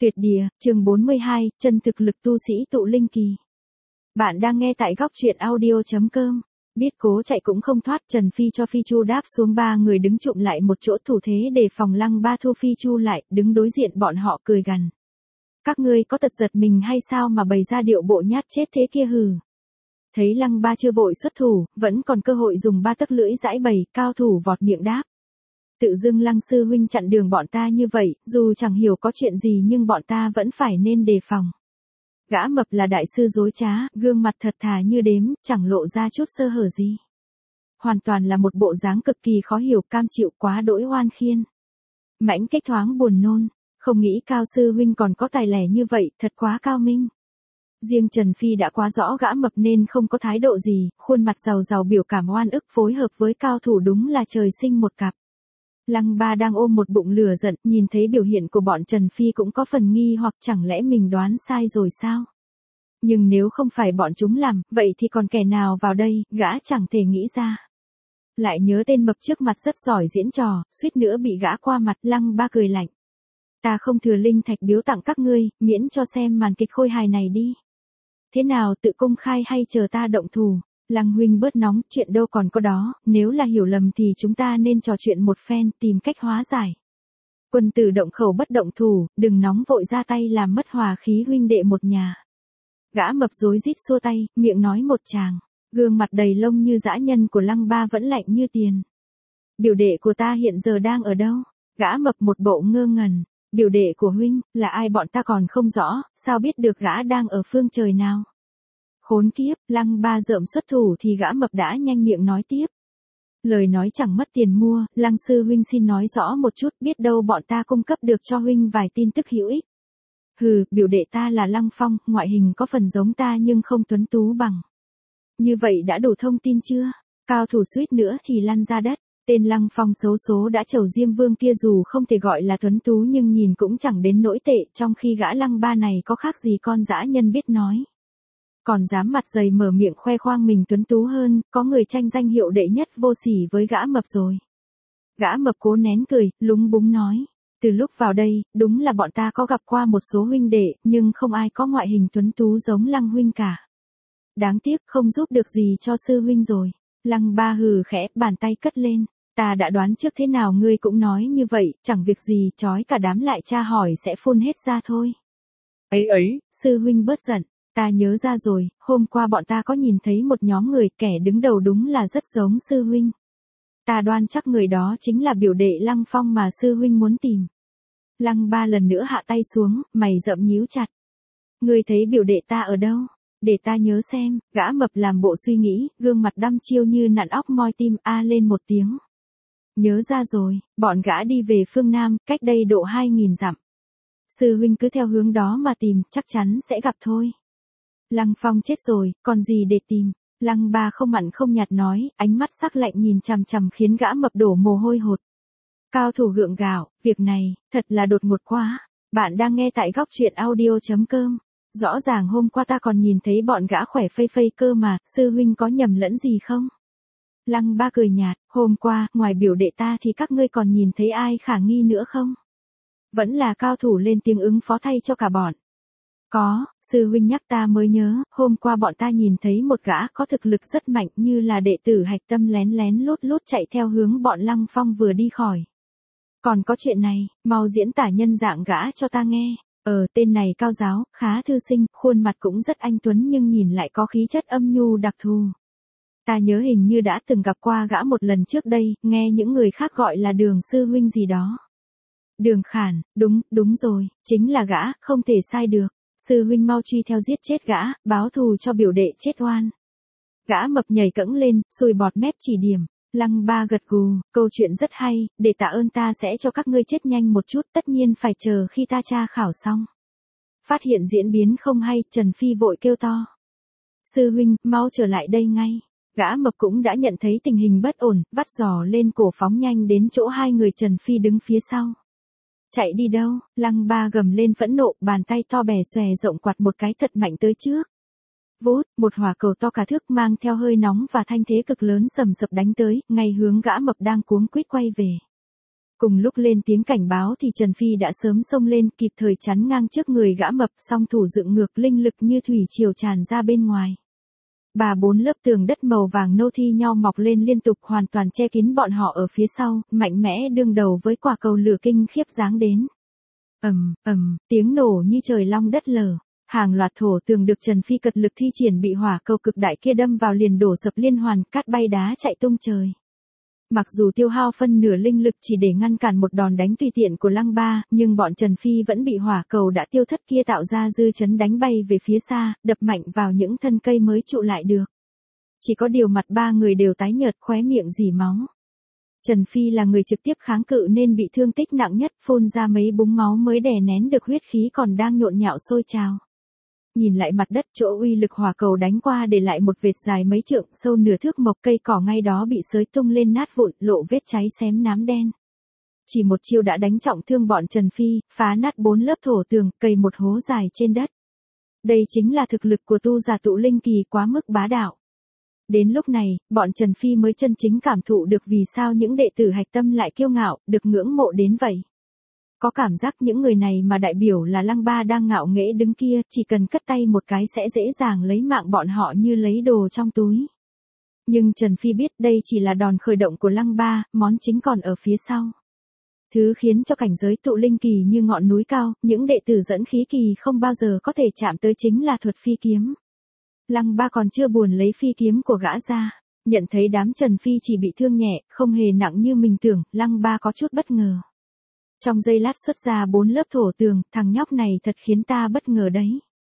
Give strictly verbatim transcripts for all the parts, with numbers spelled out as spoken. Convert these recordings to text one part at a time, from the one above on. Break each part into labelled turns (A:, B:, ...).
A: Tuyệt địa, chương bốn mươi hai, chân thực lực tu sĩ tụ linh kỳ. Bạn đang nghe tại góc truyện audio.com. Biết cố chạy cũng không thoát, Trần Phi cho Phi Chu đáp xuống, ba người đứng chụm lại một chỗ thủ thế để phòng Lăng Ba thu Phi Chu lại, đứng đối diện bọn họ cười gằn. Các ngươi có tật giật mình hay sao mà bày ra điệu bộ nhát chết thế kia hừ. Thấy Lăng Ba chưa vội xuất thủ, vẫn còn cơ hội dùng ba tấc lưỡi giãi bày, cao thủ vọt miệng đáp. Tự dưng Lăng sư huynh chặn đường bọn ta như vậy, dù chẳng hiểu có chuyện gì nhưng bọn ta vẫn phải nên đề phòng. Gã mập là đại sư dối trá, gương mặt thật thà như đếm, chẳng lộ ra chút sơ hở gì. Hoàn toàn là một bộ dáng cực kỳ khó hiểu, cam chịu quá đỗi oan khiên. Mãnh Kích thoáng buồn nôn, không nghĩ Cao sư huynh còn có tài lẻ như vậy, thật quá cao minh. Riêng Trần Phi đã quá rõ gã mập nên không có thái độ gì, khuôn mặt giàu giàu biểu cảm oan ức, phối hợp với cao thủ đúng là trời sinh một cặp. Lăng Ba đang ôm một bụng lửa giận, nhìn thấy biểu hiện của bọn Trần Phi cũng có phần nghi hoặc chẳng lẽ mình đoán sai rồi sao? Nhưng nếu không phải bọn chúng làm, vậy thì còn kẻ nào vào đây, gã chẳng thể nghĩ ra. Lại nhớ tên mập trước mặt rất giỏi diễn trò, suýt nữa bị gã qua mặt, Lăng Ba cười lạnh. Ta không thừa linh thạch biếu tặng các ngươi, miễn cho xem màn kịch khôi hài này đi. Thế nào, tự công khai hay chờ ta động thủ? Lăng huynh bớt nóng, chuyện đâu còn có đó, nếu là hiểu lầm thì chúng ta nên trò chuyện một phen, tìm cách hóa giải. Quân tử động khẩu bất động thủ, đừng nóng vội ra tay làm mất hòa khí huynh đệ một nhà. Gã mập rối rít xua tay, miệng nói một tràng, gương mặt đầy lông như dã nhân của Lăng Ba vẫn lạnh như tiền. Biểu đệ của ta hiện giờ đang ở đâu? Gã mập một bộ ngơ ngẩn, biểu đệ của huynh, là ai bọn ta còn không rõ, sao biết được gã đang ở phương trời nào? Khốn kiếp, Lăng Ba rợm xuất thủ thì gã mập đã nhanh miệng nói tiếp. Lời nói chẳng mất tiền mua, Lăng sư huynh xin nói rõ một chút, biết đâu bọn ta cung cấp được cho huynh vài tin tức hữu ích. Hừ, biểu đệ ta là Lăng Phong, ngoại hình có phần giống ta nhưng không tuấn tú bằng. Như vậy đã đủ thông tin chưa? Cao thủ suýt nữa thì lăn ra đất. Tên Lăng Phong xấu số đã trầu Diêm Vương kia dù không thể gọi là tuấn tú nhưng nhìn cũng chẳng đến nỗi tệ, trong khi gã Lăng Ba này có khác gì con dã nhân biết nói. Còn dám mặt dày mở miệng khoe khoang mình tuấn tú hơn, có người tranh danh hiệu đệ nhất vô sỉ với gã mập rồi. Gã mập cố nén cười, lúng búng nói. Từ lúc vào đây, đúng là bọn ta có gặp qua một số huynh đệ, nhưng không ai có ngoại hình tuấn tú giống Lăng huynh cả. Đáng tiếc không giúp được gì cho sư huynh rồi. Lăng Ba hừ khẽ, bàn tay cất lên. Ta đã đoán trước thế nào ngươi cũng nói như vậy, chẳng việc gì, trói cả đám lại tra hỏi sẽ phun hết ra thôi. Ấy ấy, sư huynh bớt giận. Ta nhớ ra rồi, hôm qua bọn ta có nhìn thấy một nhóm người, kẻ đứng đầu đúng là rất giống sư huynh. Ta đoan chắc người đó chính là biểu đệ Lăng Phong mà sư huynh muốn tìm. Lăng Ba lần nữa hạ tay xuống, mày rậm nhíu chặt. Ngươi thấy biểu đệ ta ở đâu? Để ta nhớ xem, gã mập làm bộ suy nghĩ, gương mặt đăm chiêu như nặn óc moi tim, a lên một tiếng. Nhớ ra rồi, bọn gã đi về phương Nam, cách đây độ hai nghìn dặm. Sư huynh cứ theo hướng đó mà tìm, chắc chắn sẽ gặp thôi. Lăng Phong chết rồi, còn gì để tìm? Lăng Ba không mặn không nhạt nói, ánh mắt sắc lạnh nhìn chằm chằm khiến gã mập đổ mồ hôi hột. Cao thủ gượng gạo, việc này, thật là đột ngột quá. Bạn đang nghe tại góc truyện audio.com. Rõ ràng hôm qua ta còn nhìn thấy bọn gã khỏe phây phây cơ mà, sư huynh có nhầm lẫn gì không? Lăng Ba cười nhạt, hôm qua, ngoài biểu đệ ta thì các ngươi còn nhìn thấy ai khả nghi nữa không? Vẫn là cao thủ lên tiếng ứng phó thay cho cả bọn. Có, sư huynh nhắc ta mới nhớ, hôm qua bọn ta nhìn thấy một gã có thực lực rất mạnh như là đệ tử Hạch Tâm lén lén lút lút chạy theo hướng bọn Lăng Phong vừa đi khỏi. Còn có chuyện này, mau diễn tả nhân dạng gã cho ta nghe. Ờ, tên này cao giáo, khá thư sinh, khuôn mặt cũng rất anh tuấn nhưng nhìn lại có khí chất âm nhu đặc thù. Ta nhớ hình như đã từng gặp qua gã một lần trước đây, nghe những người khác gọi là Đường sư huynh gì đó. Đường Khản, đúng, đúng rồi, chính là gã, không thể sai được. Sư huynh mau truy theo giết chết gã, báo thù cho biểu đệ chết oan. Gã mập nhảy cẫng lên, sùi bọt mép chỉ điểm. Lăng Ba gật gù, câu chuyện rất hay, để tạ ơn ta sẽ cho các ngươi chết nhanh một chút, tất nhiên phải chờ khi ta tra khảo xong. Phát hiện diễn biến không hay, Trần Phi vội kêu to. Sư huynh, mau trở lại đây ngay. Gã mập cũng đã nhận thấy tình hình bất ổn, vắt giò lên cổ phóng nhanh đến chỗ hai người Trần Phi đứng phía sau. Chạy đi đâu? Lăng Ba gầm lên phẫn nộ, bàn tay to bè xòe rộng quạt một cái thật mạnh tới trước. Vút, một hỏa cầu to cả thước mang theo hơi nóng và thanh thế cực lớn sầm sập đánh tới, ngay hướng gã mập đang cuống quýt quay về. Cùng lúc lên tiếng cảnh báo thì Trần Phi đã sớm xông lên kịp thời chắn ngang trước người gã mập, song thủ dựng ngược linh lực như thủy triều tràn ra bên ngoài. Bà bốn lớp tường đất màu vàng nô thi nhau mọc lên liên tục hoàn toàn che kín bọn họ ở phía sau, mạnh mẽ đương đầu với quả cầu lửa kinh khiếp giáng đến. Ầm, ầm, tiếng nổ như trời long đất lở. Hàng loạt thổ tường được Trần Phi cật lực thi triển bị hỏa cầu cực đại kia đâm vào liền đổ sập liên hoàn, cát bay đá chạy tung trời. Mặc dù tiêu hao phân nửa linh lực chỉ để ngăn cản một đòn đánh tùy tiện của Lăng Ba, nhưng bọn Trần Phi vẫn bị hỏa cầu đã tiêu thất kia tạo ra dư chấn đánh bay về phía xa, đập mạnh vào những thân cây mới trụ lại được. Chỉ có điều mặt ba người đều tái nhợt, khóe miệng rỉ máu. Trần Phi là người trực tiếp kháng cự nên bị thương tích nặng nhất, phun ra mấy búng máu mới đè nén được huyết khí còn đang nhộn nhạo sôi trào. Nhìn lại mặt đất chỗ uy lực hỏa cầu đánh qua để lại một vệt dài mấy trượng, sâu nửa thước, mộc cây cỏ ngay đó bị xới tung lên nát vụn, lộ vết cháy xém nám đen. Chỉ một chiêu đã đánh trọng thương bọn Trần Phi, phá nát bốn lớp thổ tường, cày một hố dài trên đất. Đây chính là thực lực của tu giả tụ linh kỳ quá mức bá đạo. Đến lúc này, bọn Trần Phi mới chân chính cảm thụ được vì sao những đệ tử hạch tâm lại kiêu ngạo, được ngưỡng mộ đến vậy. Có cảm giác những người này mà đại biểu là Lăng Ba đang ngạo nghễ đứng kia, chỉ cần cất tay một cái sẽ dễ dàng lấy mạng bọn họ như lấy đồ trong túi. Nhưng Trần Phi biết đây chỉ là đòn khởi động của Lăng Ba, món chính còn ở phía sau. Thứ khiến cho cảnh giới tụ linh kỳ như ngọn núi cao, những đệ tử dẫn khí kỳ không bao giờ có thể chạm tới chính là thuật phi kiếm. Lăng Ba còn chưa buồn lấy phi kiếm của gã ra, nhận thấy đám Trần Phi chỉ bị thương nhẹ, không hề nặng như mình tưởng, Lăng Ba có chút bất ngờ. Trong giây lát xuất ra bốn lớp thổ tường, thằng nhóc này thật khiến ta bất ngờ đấy.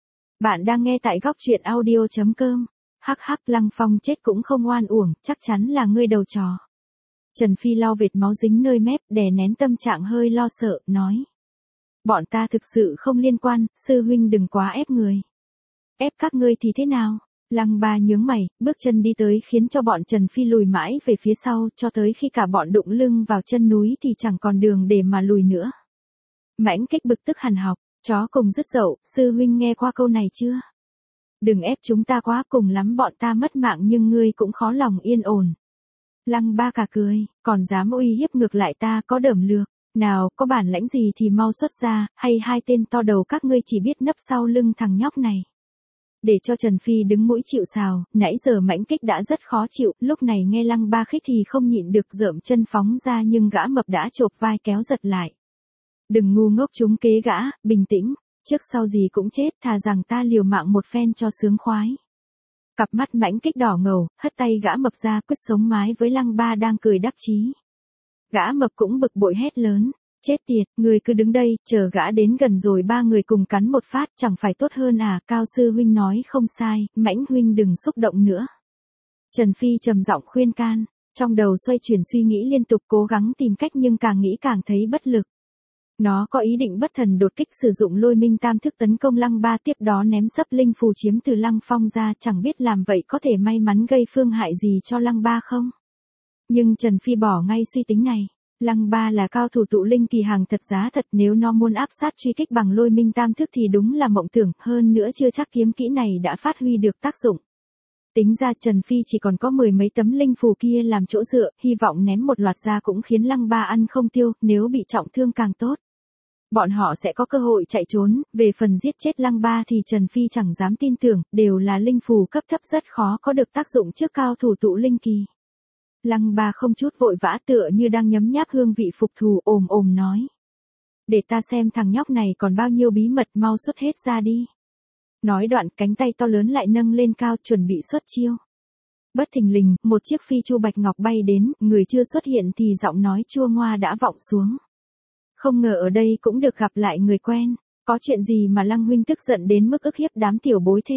A: Bạn đang nghe tại góc truyện audio chấm com. Hắc hắc, Lăng Phong chết cũng không oan uổng, chắc chắn là ngươi đầu trò. Trần Phi lau vệt máu dính nơi mép, đè nén tâm trạng hơi lo sợ, nói. Bọn ta thực sự không liên quan, sư huynh đừng quá ép người. Ép các ngươi thì thế nào? Lăng Ba nhướng mày, bước chân đi tới khiến cho bọn Trần Phi lùi mãi về phía sau, cho tới khi cả bọn đụng lưng vào chân núi thì chẳng còn đường để mà lùi nữa. Mãnh Kích bực tức hằn học, chó cùng dứt dậu, sư huynh nghe qua câu này chưa? Đừng ép chúng ta quá, cùng lắm bọn ta mất mạng nhưng ngươi cũng khó lòng yên ổn. Lăng Ba cả cười, còn dám uy hiếp ngược lại ta, có đởm lược. Nào, có bản lãnh gì thì mau xuất ra, hay hai tên to đầu các ngươi chỉ biết nấp sau lưng thằng nhóc này. Để cho Trần Phi đứng mũi chịu sào, nãy giờ Mãnh Kích đã rất khó chịu, lúc này nghe Lăng Ba khích thì không nhịn được rợm chân phóng ra nhưng gã mập đã chộp vai kéo giật lại. Đừng ngu ngốc trúng kế gã, bình tĩnh, trước sau gì cũng chết, thà rằng ta liều mạng một phen cho sướng khoái. Cặp mắt Mãnh Kích đỏ ngầu, hất tay gã mập ra quyết sống mái với Lăng Ba đang cười đắc chí. Gã mập cũng bực bội hét lớn. Chết tiệt, người cứ đứng đây, chờ gã đến gần rồi ba người cùng cắn một phát, chẳng phải tốt hơn à? Cao sư huynh nói không sai, Mãnh huynh đừng xúc động nữa. Trần Phi trầm giọng khuyên can, trong đầu xoay chuyển suy nghĩ liên tục cố gắng tìm cách nhưng càng nghĩ càng thấy bất lực. Nó có ý định bất thần đột kích sử dụng lôi minh tam thức tấn công Lăng Ba, tiếp đó ném sấp linh phù chiếm từ Lăng Phong ra, chẳng biết làm vậy có thể may mắn gây phương hại gì cho Lăng Ba không? Nhưng Trần Phi bỏ ngay suy tính này. Lăng Ba là cao thủ tụ linh kỳ hàng thật giá thật, nếu nó muốn áp sát truy kích bằng lôi minh tam thức thì đúng là mộng tưởng, hơn nữa chưa chắc kiếm kỹ này đã phát huy được tác dụng. Tính ra Trần Phi chỉ còn có mười mấy tấm linh phù kia làm chỗ dựa, hy vọng ném một loạt ra cũng khiến Lăng Ba ăn không tiêu, nếu bị trọng thương càng tốt. Bọn họ sẽ có cơ hội chạy trốn, về phần giết chết Lăng Ba thì Trần Phi chẳng dám tin tưởng, đều là linh phù cấp thấp rất khó có được tác dụng trước cao thủ tụ linh kỳ. Lăng Ba không chút vội vã tựa như đang nhấm nháp hương vị phục thù, ồm ồm nói. Để ta xem thằng nhóc này còn bao nhiêu bí mật, mau xuất hết ra đi. Nói đoạn cánh tay to lớn lại nâng lên cao chuẩn bị xuất chiêu. Bất thình lình, một chiếc phi chu bạch ngọc bay đến, người chưa xuất hiện thì giọng nói chua ngoa đã vọng xuống. Không ngờ ở đây cũng được gặp lại người quen, có chuyện gì mà Lăng huynh tức giận đến mức ức hiếp đám tiểu bối thế?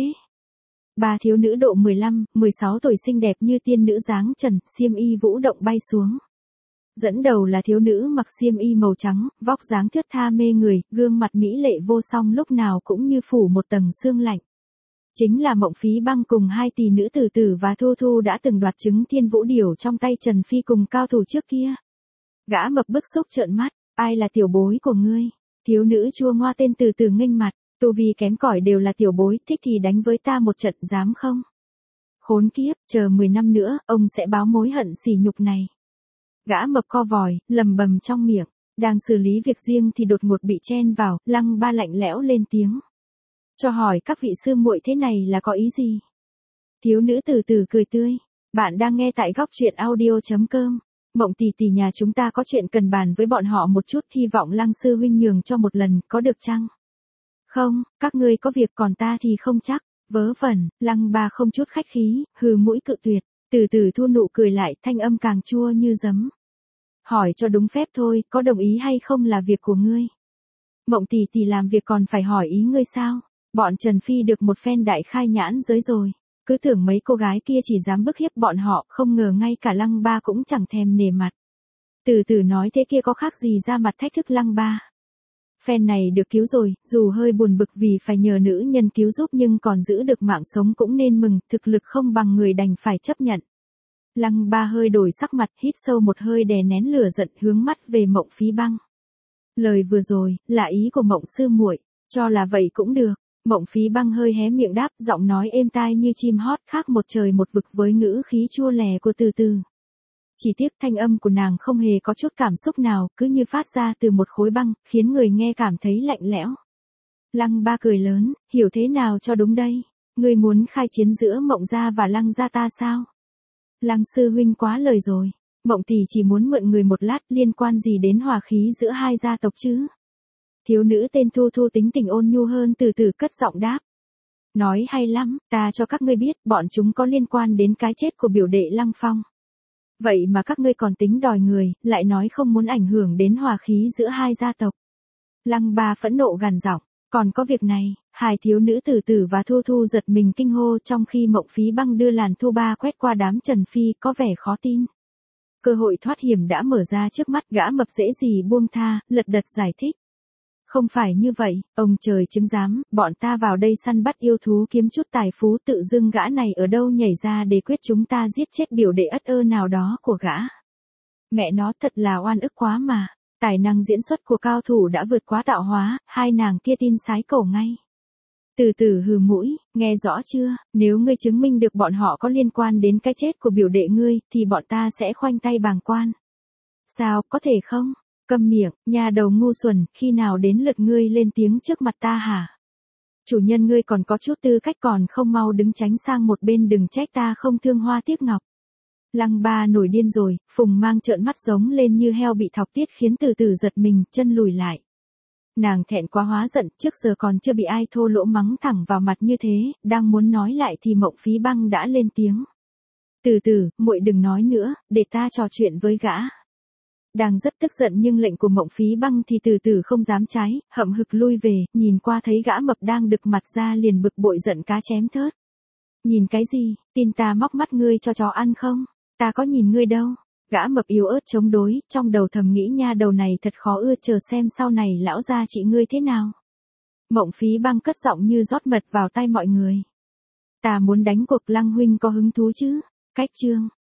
A: Ba thiếu nữ độ mười lăm, mười sáu tuổi xinh đẹp như tiên nữ dáng trần, xiêm y vũ động bay xuống. Dẫn đầu là thiếu nữ mặc xiêm y màu trắng, vóc dáng thướt tha mê người, gương mặt mỹ lệ vô song lúc nào cũng như phủ một tầng sương lạnh. Chính là Mộng Phí Băng cùng hai tỷ nữ Tử Tử và Thu Thu đã từng đoạt trứng Thiên Vũ Điểu trong tay Trần Phi cùng cao thủ trước kia. Gã mập bức xúc trợn mắt, ai là tiểu bối của ngươi? Thiếu nữ chua ngoa tên Từ Từ nghênh mặt. Tu vi kém cỏi đều là tiểu bối, thích thì đánh với ta một trận, dám không? Khốn kiếp, chờ mười năm nữa, ông sẽ báo mối hận sỉ nhục này. Gã mập co vòi, lầm bầm trong miệng. Đang xử lý việc riêng thì đột ngột bị chen vào, Lăng Ba lạnh lẽo lên tiếng. Cho hỏi các vị sư muội thế này là có ý gì? Thiếu nữ từ từ cười tươi. Bạn đang nghe tại góc truyện audio chấm com. Mộng tỷ tỷ nhà chúng ta có chuyện cần bàn với bọn họ một chút, hy vọng Lăng sư huynh nhường cho một lần, có được chăng? Không, các ngươi có việc còn ta thì không chắc. Vớ vẩn, Lăng Ba không chút khách khí, hừ mũi cự tuyệt, từ từ thu nụ cười lại, thanh âm càng chua như giấm. Hỏi cho đúng phép thôi, có đồng ý hay không là việc của ngươi. Mộng tỷ tỷ làm việc còn phải hỏi ý ngươi sao? Bọn Trần Phi được một phen đại khai nhãn giới rồi. Cứ tưởng mấy cô gái kia chỉ dám bức hiếp bọn họ, không ngờ ngay cả Lăng Ba cũng chẳng thèm nể mặt. Từ từ nói thế kia có khác gì ra mặt thách thức Lăng Ba. Phen này được cứu rồi, dù hơi buồn bực vì phải nhờ nữ nhân cứu giúp nhưng còn giữ được mạng sống cũng nên mừng, thực lực không bằng người đành phải chấp nhận. Lăng Ba hơi đổi sắc mặt, hít sâu một hơi đè nén lửa giận, hướng mắt về Mộng Phí Băng. Lời vừa rồi, là ý của Mộng sư muội, cho là vậy cũng được. Mộng Phí Băng hơi hé miệng đáp, giọng nói êm tai như chim hót, khác một trời một vực với ngữ khí chua lè của Từ Từ. Chỉ tiếc thanh âm của nàng không hề có chút cảm xúc nào, cứ như phát ra từ một khối băng, khiến người nghe cảm thấy lạnh lẽo. Lăng Ba cười lớn, hiểu thế nào cho đúng đây? Ngươi muốn khai chiến giữa Mộng gia và Lăng gia ta sao? Lăng sư huynh quá lời rồi. Mộng tỷ chỉ muốn mượn người một lát, liên quan gì đến hòa khí giữa hai gia tộc chứ? Thiếu nữ tên Thu Thu tính tình ôn nhu hơn, Từ Từ cất giọng đáp. Nói hay lắm, ta cho các ngươi biết, bọn chúng có liên quan đến cái chết của biểu đệ Lăng Phong. Vậy mà các ngươi còn tính đòi người, lại nói không muốn ảnh hưởng đến hòa khí giữa hai gia tộc. Lăng Ba phẫn nộ gằn giọng, còn có việc này. Hai thiếu nữ Từ Từ và Thu Thu giật mình kinh hô, trong khi Mộng Phí Băng đưa làn thu ba quét qua đám Trần Phi, có vẻ khó tin. Cơ hội thoát hiểm đã mở ra trước mắt, gã mập dễ gì buông tha, lật đật giải thích. Không phải như vậy, ông trời chứng giám, bọn ta vào đây săn bắt yêu thú kiếm chút tài phú, tự dưng gã này ở đâu nhảy ra để quyết chúng ta giết chết biểu đệ ất ơ nào đó của gã. Mẹ nó thật là oan ức quá mà, tài năng diễn xuất của cao thủ đã vượt quá tạo hóa, hai nàng kia tin sái cổ ngay. Từ Từ hừ mũi, nghe rõ chưa, nếu ngươi chứng minh được bọn họ có liên quan đến cái chết của biểu đệ ngươi, thì bọn ta sẽ khoanh tay bàng quan. Sao, có thể không? Câm miệng, nhà đầu ngu xuẩn, khi nào đến lượt ngươi lên tiếng trước mặt ta hả? Chủ nhân ngươi còn có chút tư cách, còn không mau đứng tránh sang một bên, đừng trách ta không thương hoa tiếc ngọc. Lăng Ba nổi điên rồi, Phùng Mang trợn mắt giống lên như heo bị thọc tiết, khiến Từ Từ giật mình, chân lùi lại. Nàng thẹn quá hóa giận, trước giờ còn chưa bị ai thô lỗ mắng thẳng vào mặt như thế, đang muốn nói lại thì Mộng Phí Băng đã lên tiếng. Từ Từ, muội đừng nói nữa, để ta trò chuyện với gã. Đang rất tức giận nhưng lệnh của Mộng Phí Băng thì Từ Từ không dám trái, hậm hực lui về, nhìn qua thấy gã mập đang đực mặt ra liền bực bội giận cá chém thớt. Nhìn cái gì, tin ta móc mắt ngươi cho chó ăn không? Ta có nhìn ngươi đâu. Gã mập yếu ớt chống đối, trong đầu thầm nghĩ nha đầu này thật khó ưa, chờ xem sau này lão gia trị ngươi thế nào. Mộng Phí Băng cất giọng như rót mật vào tai mọi người. Ta muốn đánh cuộc, Lăng huynh có hứng thú chứ? Cách chương.